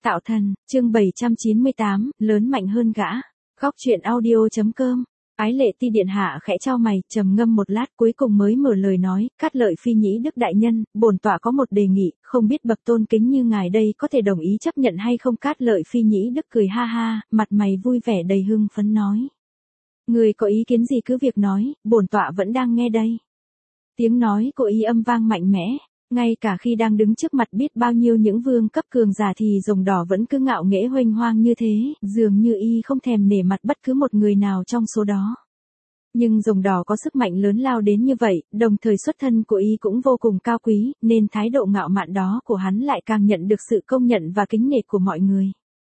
Tạo thần, chương 798, lớn mạnh hơn gã. Góc truyện audio.com. Ái Lệ Ti điện hạ khẽ chau mày, trầm ngâm một lát cuối cùng mới mở lời nói, Cát Lợi Phi Nhĩ Đức đại nhân, bổn tọa có một đề nghị, không biết bậc tôn kính như ngài đây có thể đồng ý chấp nhận hay không? Cát Lợi Phi Nhĩ Đức cười ha ha, mặt mày vui vẻ đầy hưng phấn nói. Người có ý kiến gì cứ việc nói, bổn tọa vẫn đang nghe đây. Tiếng nói của y âm vang mạnh mẽ. Ngay cả khi đang đứng trước mặt biết bao nhiêu những vương cấp cường giả thì rồng đỏ vẫn cứ ngạo nghễ huênh hoang như thế, dường như y không thèm nể mặt bất cứ một người nào trong số đó. Nhưng rồng đỏ có sức mạnh lớn lao đến như vậy, đồng thời xuất thân của y cũng vô cùng cao quý, nên thái độ ngạo mạn đó của hắn lại càng nhận được sự công nhận và kính nể của mọi người.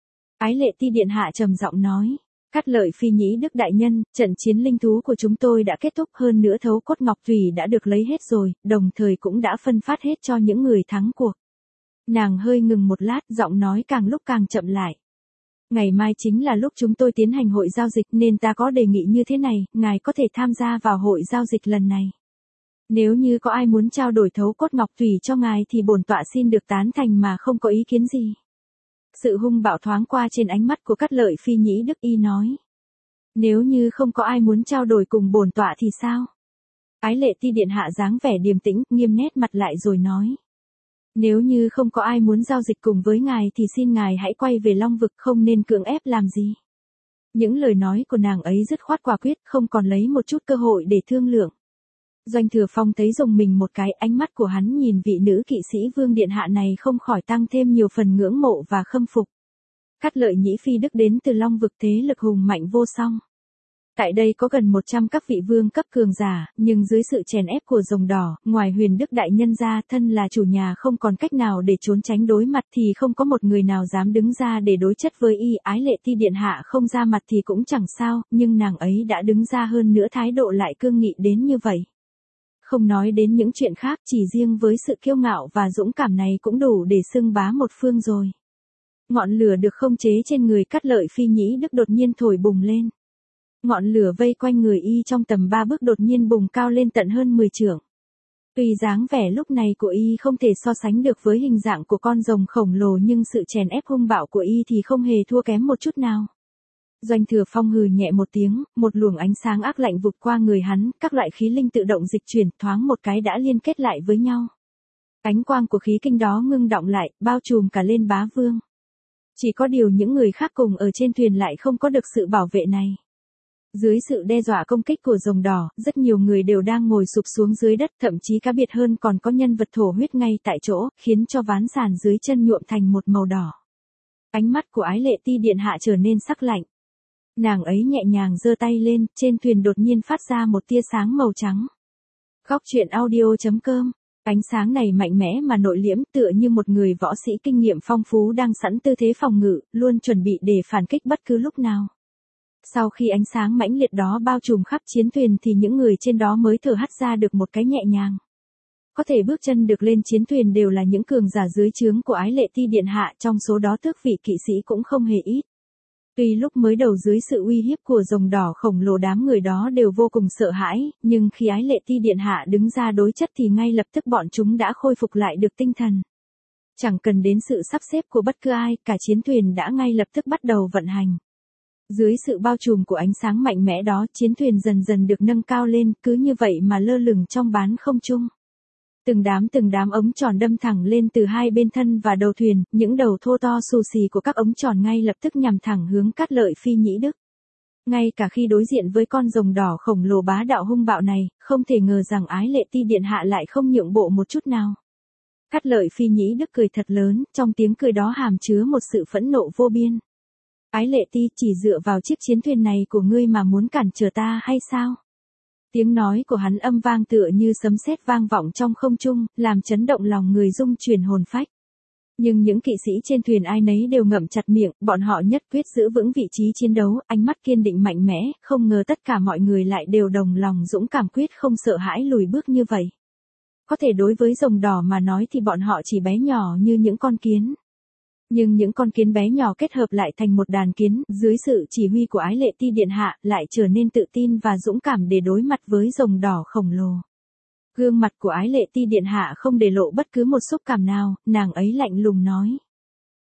Ái Lệ Ti điện hạ trầm giọng nói. Cát Lợi Phi Nhĩ Đức đại nhân, trận chiến linh thú của chúng tôi đã kết thúc, hơn nữa thấu cốt ngọc thủy đã được lấy hết rồi, đồng thời cũng đã phân phát hết cho những người thắng cuộc. Nàng hơi ngừng một lát, giọng nói càng lúc càng chậm lại. Ngày mai chính là lúc chúng tôi tiến hành hội giao dịch nên ta có đề nghị như thế này, ngài có thể tham gia vào hội giao dịch lần này. Nếu như có ai muốn trao đổi thấu cốt ngọc thủy cho ngài thì bổn tọa xin được tán thành mà không có ý kiến gì. Sự hung bạo thoáng qua trên ánh mắt của Cát Lợi Phi Nhĩ Đức, y nói. Nếu như không có ai muốn trao đổi cùng bổn tọa thì sao? Ái Lệ Ti điện hạ dáng vẻ điềm tĩnh, nghiêm nét mặt lại rồi nói. Nếu như không có ai muốn giao dịch cùng với ngài thì xin ngài hãy quay về Long Vực, không nên cưỡng ép làm gì. Những lời nói của nàng ấy dứt khoát quả quyết, không còn lấy một chút cơ hội để thương lượng. Doanh Thừa Phong thấy rùng mình một cái, ánh mắt của hắn nhìn vị nữ kỵ sĩ vương điện hạ này không khỏi tăng thêm nhiều phần ngưỡng mộ và khâm phục. Cát Lợi Nhĩ Phi Đức đến từ Long Vực, thế lực hùng mạnh vô song. Tại đây có gần 100 các vị vương cấp cường giả, nhưng dưới sự chèn ép của rồng đỏ, ngoài Huyền Đức đại nhân ra, thân là chủ nhà không còn cách nào để trốn tránh đối mặt thì không có một người nào dám đứng ra để đối chất với y. Ái Lệ Ti điện hạ không ra mặt thì cũng chẳng sao, nhưng nàng ấy đã đứng ra, hơn nữa thái độ lại cương nghị đến như vậy. Không nói đến những chuyện khác, chỉ riêng với sự kiêu ngạo và dũng cảm này cũng đủ để xưng bá một phương rồi. Ngọn lửa được khống chế trên người Cát Lợi Phi Nhĩ Đức đột nhiên thổi bùng lên. Ngọn lửa vây quanh người y trong tầm 3 bước đột nhiên bùng cao lên tận hơn 10 trượng. Tuy dáng vẻ lúc này của y không thể so sánh được với hình dạng của con rồng khổng lồ nhưng sự chèn ép hung bạo của y thì không hề thua kém một chút nào. Doanh Thừa Phong hừ nhẹ một tiếng, một luồng ánh sáng ác lạnh vụt qua người hắn, các loại khí linh tự động dịch chuyển, thoáng một cái đã liên kết lại với nhau. Ánh quang của khí kinh đó ngưng đọng lại, bao trùm cả lên bá vương. Chỉ có điều những người khác cùng ở trên thuyền lại không có được sự bảo vệ này. Dưới sự đe dọa công kích của rồng đỏ, rất nhiều người đều đang ngồi sụp xuống dưới đất, thậm chí cá biệt hơn còn có nhân vật thổ huyết ngay tại chỗ, khiến cho ván sàn dưới chân nhuộm thành một màu đỏ. Ánh mắt của Ái Lệ Ti điện hạ trở nên sắc lạnh. Nàng ấy nhẹ nhàng giơ tay lên, trên thuyền đột nhiên phát ra một tia sáng màu trắng. Góc truyện audio.com. Ánh sáng này mạnh mẽ mà nội liễm, tựa như một người võ sĩ kinh nghiệm phong phú đang sẵn tư thế phòng ngự, luôn chuẩn bị để phản kích bất cứ lúc nào. Sau khi ánh sáng mãnh liệt đó bao trùm khắp chiến thuyền thì những người trên đó mới thở hắt ra được một cái nhẹ nhàng. Có thể bước chân được lên chiến thuyền đều là những cường giả dưới trướng của Ái Lệ Ti điện hạ, trong số đó tước vị kỵ sĩ cũng không hề ít. Tuy lúc mới đầu dưới sự uy hiếp của rồng đỏ khổng lồ đám người đó đều vô cùng sợ hãi, nhưng khi Ái Lệ Ti điện hạ đứng ra đối chất thì ngay lập tức bọn chúng đã khôi phục lại được tinh thần. Chẳng cần đến sự sắp xếp của bất cứ ai, cả chiến thuyền đã ngay lập tức bắt đầu vận hành. Dưới sự bao trùm của ánh sáng mạnh mẽ đó, chiến thuyền dần dần được nâng cao lên, cứ như vậy mà lơ lửng trong bán không trung. Từng đám ống tròn đâm thẳng lên từ hai bên thân và đầu thuyền, những đầu thô to xù xì của các ống tròn ngay lập tức nhằm thẳng hướng Cát Lợi Phi Nhĩ Đức. Ngay cả khi đối diện với con rồng đỏ khổng lồ bá đạo hung bạo này, không thể ngờ rằng Ái Lệ Ti điện hạ lại không nhượng bộ một chút nào. Cát Lợi Phi Nhĩ Đức cười thật lớn, trong tiếng cười đó hàm chứa một sự phẫn nộ vô biên. Ái Lệ Ti, chỉ dựa vào chiếc chiến thuyền này của ngươi mà muốn cản trở ta hay sao? Tiếng nói của hắn âm vang tựa như sấm sét vang vọng trong không trung, làm chấn động lòng người, rung chuyển hồn phách. Nhưng những kỵ sĩ trên thuyền ai nấy đều ngậm chặt miệng, bọn họ nhất quyết giữ vững vị trí chiến đấu, ánh mắt kiên định mạnh mẽ, không ngờ tất cả mọi người lại đều đồng lòng dũng cảm quyết không sợ hãi lùi bước như vậy. Có thể đối với rồng đỏ mà nói thì bọn họ chỉ bé nhỏ như những con kiến. Nhưng những con kiến bé nhỏ kết hợp lại thành một đàn kiến, dưới sự chỉ huy của Ái Lệ Ti điện hạ, lại trở nên tự tin và dũng cảm để đối mặt với rồng đỏ khổng lồ. Gương mặt của Ái Lệ Ti điện hạ không để lộ bất cứ một xúc cảm nào, nàng ấy lạnh lùng nói.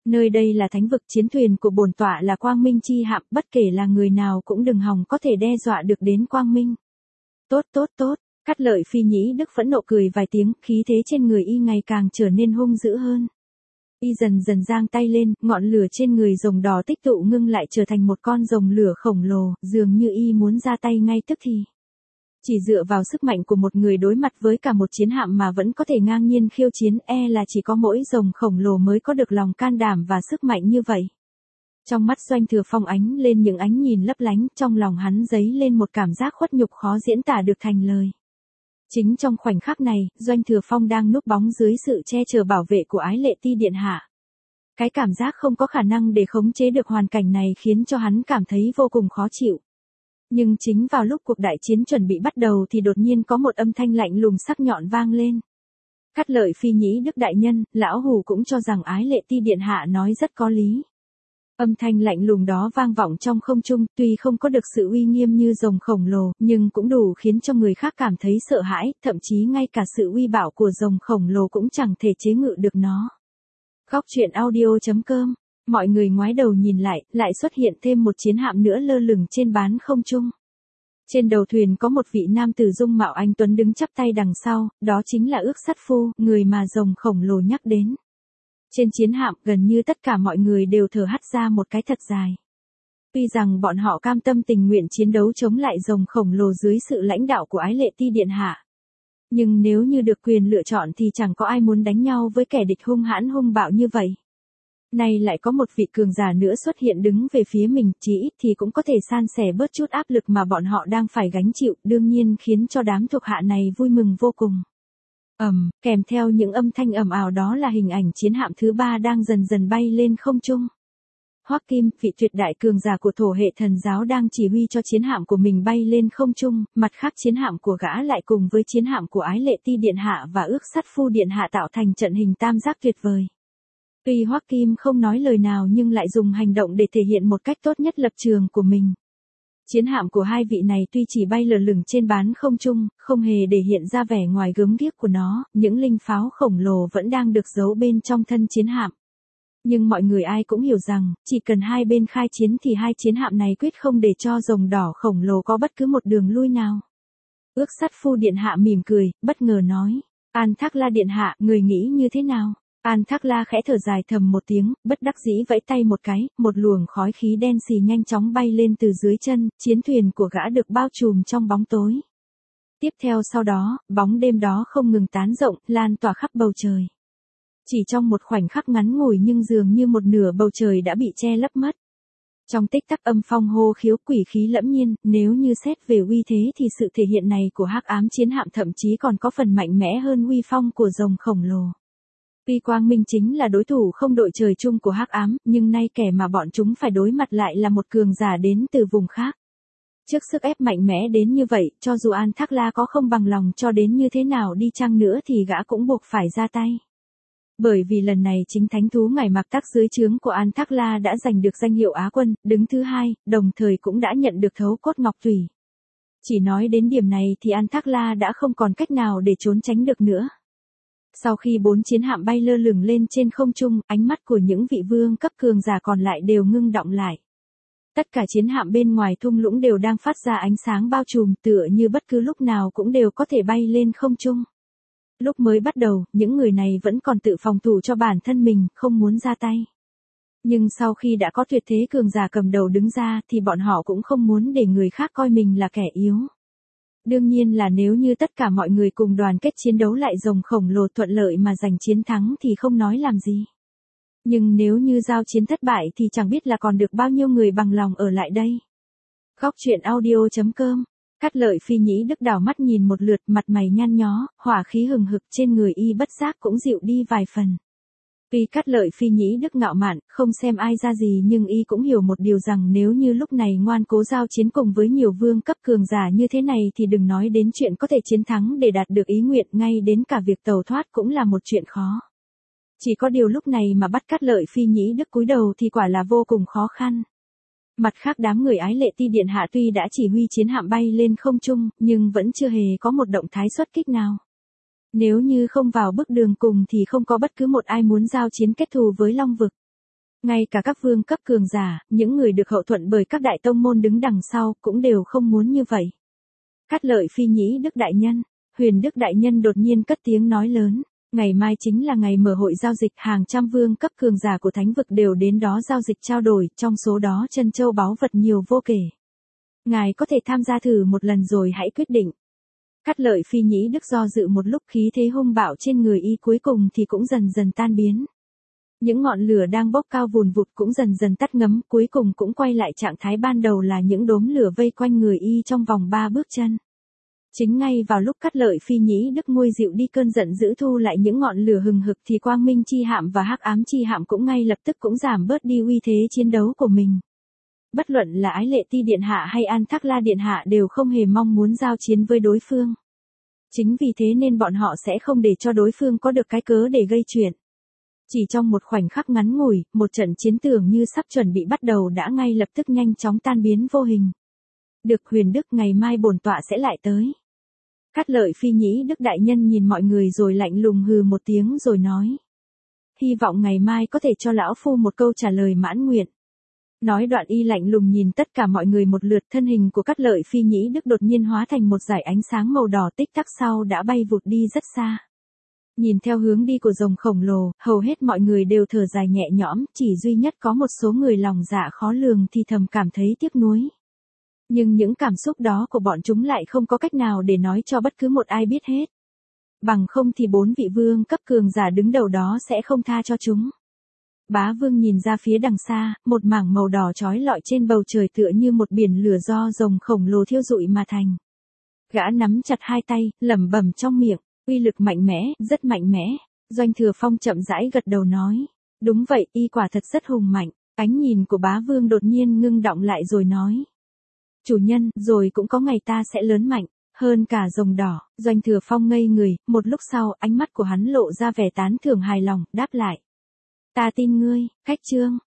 Nơi đây là thánh vực, chiến thuyền của bổn tọa là quang minh chi hạm, bất kể là người nào cũng đừng hòng có thể đe dọa được đến quang minh. Tốt tốt tốt, Cát Lợi Phi Nhĩ Đức phẫn nộ cười vài tiếng, khí thế trên người y ngày càng trở nên hung dữ hơn. Y dần dần giang tay lên, ngọn lửa trên người rồng đỏ tích tụ ngưng lại trở thành một con rồng lửa khổng lồ, dường như y muốn ra tay ngay tức thì. Chỉ dựa vào sức mạnh của một người đối mặt với cả một chiến hạm mà vẫn có thể ngang nhiên khiêu chiến, là chỉ có mỗi rồng khổng lồ mới có được lòng can đảm và sức mạnh như vậy. Trong mắt Doanh Thừa Phong ánh lên những ánh nhìn lấp lánh, trong lòng hắn dấy lên một cảm giác khuất nhục khó diễn tả được thành lời. Chính trong khoảnh khắc này, Doanh Thừa Phong đang núp bóng dưới sự che chở bảo vệ của Ái Lệ Ti Điện Hạ. Cái cảm giác không có khả năng để khống chế được hoàn cảnh này khiến cho hắn cảm thấy vô cùng khó chịu. Nhưng chính vào lúc cuộc đại chiến chuẩn bị bắt đầu thì đột nhiên có một âm thanh lạnh lùng sắc nhọn vang lên. Cát Lợi Phi Nhĩ Đức đại nhân, lão hủ cũng cho rằng Ái Lệ Ti Điện Hạ nói rất có lý. Âm thanh lạnh lùng đó vang vọng trong không trung, tuy không có được sự uy nghiêm như rồng khổng lồ, nhưng cũng đủ khiến cho người khác cảm thấy sợ hãi, thậm chí ngay cả sự uy bạo của rồng khổng lồ cũng chẳng thể chế ngự được nó. Góc truyện audio.com. Mọi người ngoái đầu nhìn lại xuất hiện thêm một chiến hạm nữa lơ lửng trên bán không trung. Trên đầu thuyền có một vị nam tử dung mạo anh tuấn đứng chắp tay đằng sau, đó chính là Ước Sát Phu, người mà rồng khổng lồ nhắc đến. Trên chiến hạm, gần như tất cả mọi người đều thở hắt ra một cái thật dài. Tuy rằng bọn họ cam tâm tình nguyện chiến đấu chống lại rồng khổng lồ dưới sự lãnh đạo của Ái Lệ Ti Điện Hạ. Nhưng nếu như được quyền lựa chọn thì chẳng có ai muốn đánh nhau với kẻ địch hung hãn hung bạo như vậy. Nay lại có một vị cường giả nữa xuất hiện đứng về phía mình, chí ít thì cũng có thể san sẻ bớt chút áp lực mà bọn họ đang phải gánh chịu, đương nhiên khiến cho đám thuộc hạ này vui mừng vô cùng. Kèm theo những âm thanh ầm ào đó là hình ảnh chiến hạm thứ 3 đang dần dần bay lên không trung. Hoắc Kim, vị tuyệt đại cường giả của Thổ hệ thần giáo đang chỉ huy cho chiến hạm của mình bay lên không trung, mặt khác chiến hạm của gã lại cùng với chiến hạm của Ái Lệ Ti Điện Hạ và Ước Sát Phu Điện Hạ tạo thành trận hình tam giác tuyệt vời. Tuy Hoắc Kim không nói lời nào nhưng lại dùng hành động để thể hiện một cách tốt nhất lập trường của mình. Chiến hạm của hai vị này tuy chỉ bay lờ lửng trên bán không trung, không hề để hiện ra vẻ ngoài gớm ghiếc của nó, những linh pháo khổng lồ vẫn đang được giấu bên trong thân chiến hạm. Nhưng mọi người ai cũng hiểu rằng, chỉ cần hai bên khai chiến thì hai chiến hạm này quyết không để cho rồng đỏ khổng lồ có bất cứ một đường lui nào. Ước Sát Phu Điện Hạ mỉm cười, bất ngờ nói, An Thác La Điện Hạ, người nghĩ như thế nào? An Thác La khẽ thở dài thầm một tiếng, bất đắc dĩ vẫy tay một cái, một luồng khói khí đen xì nhanh chóng bay lên từ dưới chân, chiến thuyền của gã được bao trùm trong bóng tối. Tiếp theo sau đó, bóng đêm đó không ngừng tán rộng, lan tỏa khắp bầu trời. Chỉ trong một khoảnh khắc ngắn ngủi nhưng dường như một nửa bầu trời đã bị che lấp mất. Trong tích tắc âm phong hô khiếu quỷ khí lẫm nhiên, nếu như xét về uy thế thì sự thể hiện này của Hắc Ám chiến hạm thậm chí còn có phần mạnh mẽ hơn uy phong của rồng khổng lồ. Tuy Quang Minh chính là đối thủ không đội trời chung của Hắc Ám, nhưng nay kẻ mà bọn chúng phải đối mặt lại là một cường giả đến từ vùng khác. Trước sức ép mạnh mẽ đến như vậy, cho dù An Thác La có không bằng lòng cho đến như thế nào đi chăng nữa thì gã cũng buộc phải ra tay. Bởi vì lần này chính thánh thú Ngải Mạc Tắc dưới trướng của An Thác La đã giành được danh hiệu Á quân, đứng thứ 2, đồng thời cũng đã nhận được thấu cốt ngọc thủy. Chỉ nói đến điểm này thì An Thác La đã không còn cách nào để trốn tránh được nữa. Sau khi 4 chiến hạm bay lơ lửng lên trên không trung, ánh mắt của những vị vương cấp cường giả còn lại đều ngưng đọng lại. Tất cả chiến hạm bên ngoài thung lũng đều đang phát ra ánh sáng bao trùm, tựa như bất cứ lúc nào cũng đều có thể bay lên không trung. Lúc mới bắt đầu, những người này vẫn còn tự phòng thủ cho bản thân mình, không muốn ra tay. Nhưng sau khi đã có tuyệt thế cường giả cầm đầu đứng ra thì bọn họ cũng không muốn để người khác coi mình là kẻ yếu. Đương nhiên là nếu như tất cả mọi người cùng đoàn kết chiến đấu lại rồng khổng lồ thuận lợi mà giành chiến thắng thì không nói làm gì. Nhưng nếu như giao chiến thất bại thì chẳng biết là còn được bao nhiêu người bằng lòng ở lại đây. Góc truyện audio.com. Cát Lợi Phi Nhĩ Đức đảo mắt nhìn một lượt, mặt mày nhăn nhó, hỏa khí hừng hực trên người y bất giác cũng dịu đi vài phần. Tuy Cát Lợi Phi Nhĩ Đức ngạo mạn, không xem ai ra gì nhưng y cũng hiểu một điều rằng nếu như lúc này ngoan cố giao chiến cùng với nhiều vương cấp cường giả như thế này thì đừng nói đến chuyện có thể chiến thắng để đạt được ý nguyện, ngay đến cả việc tẩu thoát cũng là một chuyện khó. Chỉ có điều lúc này mà bắt Cát Lợi Phi Nhĩ Đức cúi đầu thì quả là vô cùng khó khăn. Mặt khác đám người Ái Lệ Ti Điện Hạ tuy đã chỉ huy chiến hạm bay lên không trung, nhưng vẫn chưa hề có một động thái xuất kích nào. Nếu như không vào bước đường cùng thì không có bất cứ một ai muốn giao chiến kết thù với Long Vực. Ngay cả các vương cấp cường giả, những người được hậu thuẫn bởi các đại tông môn đứng đằng sau cũng đều không muốn như vậy. Cát Lợi Phi nhĩ Đức đại nhân, Huyền Đức đại nhân đột nhiên cất tiếng nói lớn. Ngày mai chính là ngày mở hội giao dịch, hàng trăm vương cấp cường giả của thánh vực đều đến đó giao dịch trao đổi, trong số đó chân châu báu vật nhiều vô kể. Ngài có thể tham gia thử một lần rồi hãy quyết định. Cát Lợi Phi nhĩ Đức do dự một lúc, khí thế hung bạo trên người y cuối cùng thì cũng dần dần tan biến. Những ngọn lửa đang bốc cao vùn vụt cũng dần dần tắt ngấm, cuối cùng cũng quay lại trạng thái ban đầu là những đốm lửa vây quanh người y trong vòng 3 bước chân. Chính ngay vào lúc Cát Lợi Phi nhĩ Đức nguôi dịu đi cơn giận dữ, thu lại những ngọn lửa hừng hực, thì Quang Minh chi hạm và Hắc Ám chi hạm cũng ngay lập tức cũng giảm bớt đi uy thế chiến đấu của mình. Bất luận là Ái Lệ Ti điện hạ hay An Thác La điện hạ đều không hề mong muốn giao chiến với đối phương. Chính vì thế nên bọn họ sẽ không để cho đối phương có được cái cớ để gây chuyện. Chỉ trong một khoảnh khắc ngắn ngủi, một trận chiến tưởng như sắp chuẩn bị bắt đầu đã ngay lập tức nhanh chóng tan biến vô hình. Được Huyền Đức, ngày mai bổn tọa sẽ lại tới. Cát Lợi Phi nhĩ Đức đại nhân nhìn mọi người rồi lạnh lùng hừ một tiếng rồi nói. Hy vọng ngày mai có thể cho lão phu một câu trả lời mãn nguyện. Nói đoạn y lạnh lùng nhìn tất cả mọi người một lượt, thân hình của Cát Lợi Phi nhĩ Đức đột nhiên hóa thành một dải ánh sáng màu đỏ, tích tắc sau đã bay vụt đi rất xa. Nhìn theo hướng đi của rồng khổng lồ, hầu hết mọi người đều thở dài nhẹ nhõm, chỉ duy nhất có một số người lòng dạ khó lường thì thầm cảm thấy tiếc nuối. Nhưng những cảm xúc đó của bọn chúng lại không có cách nào để nói cho bất cứ một ai biết hết. Bằng không thì 4 vị vương cấp cường giả đứng đầu đó sẽ không tha cho chúng. Bá Vương nhìn ra phía đằng xa, một mảng màu đỏ chói lọi trên bầu trời tựa như một biển lửa do rồng khổng lồ thiêu rụi mà thành. Gã nắm chặt hai tay, lẩm bẩm trong miệng, uy lực mạnh mẽ, rất mạnh mẽ. Doanh Thừa Phong chậm rãi gật đầu nói, đúng vậy, y quả thật rất hùng mạnh. Ánh nhìn của Bá Vương đột nhiên ngưng đọng lại rồi nói, chủ nhân, rồi cũng có ngày ta sẽ lớn mạnh hơn cả rồng đỏ. Doanh Thừa Phong ngây người, một lúc sau, ánh mắt của hắn lộ ra vẻ tán thưởng hài lòng, đáp lại, ta tin ngươi. Khách chương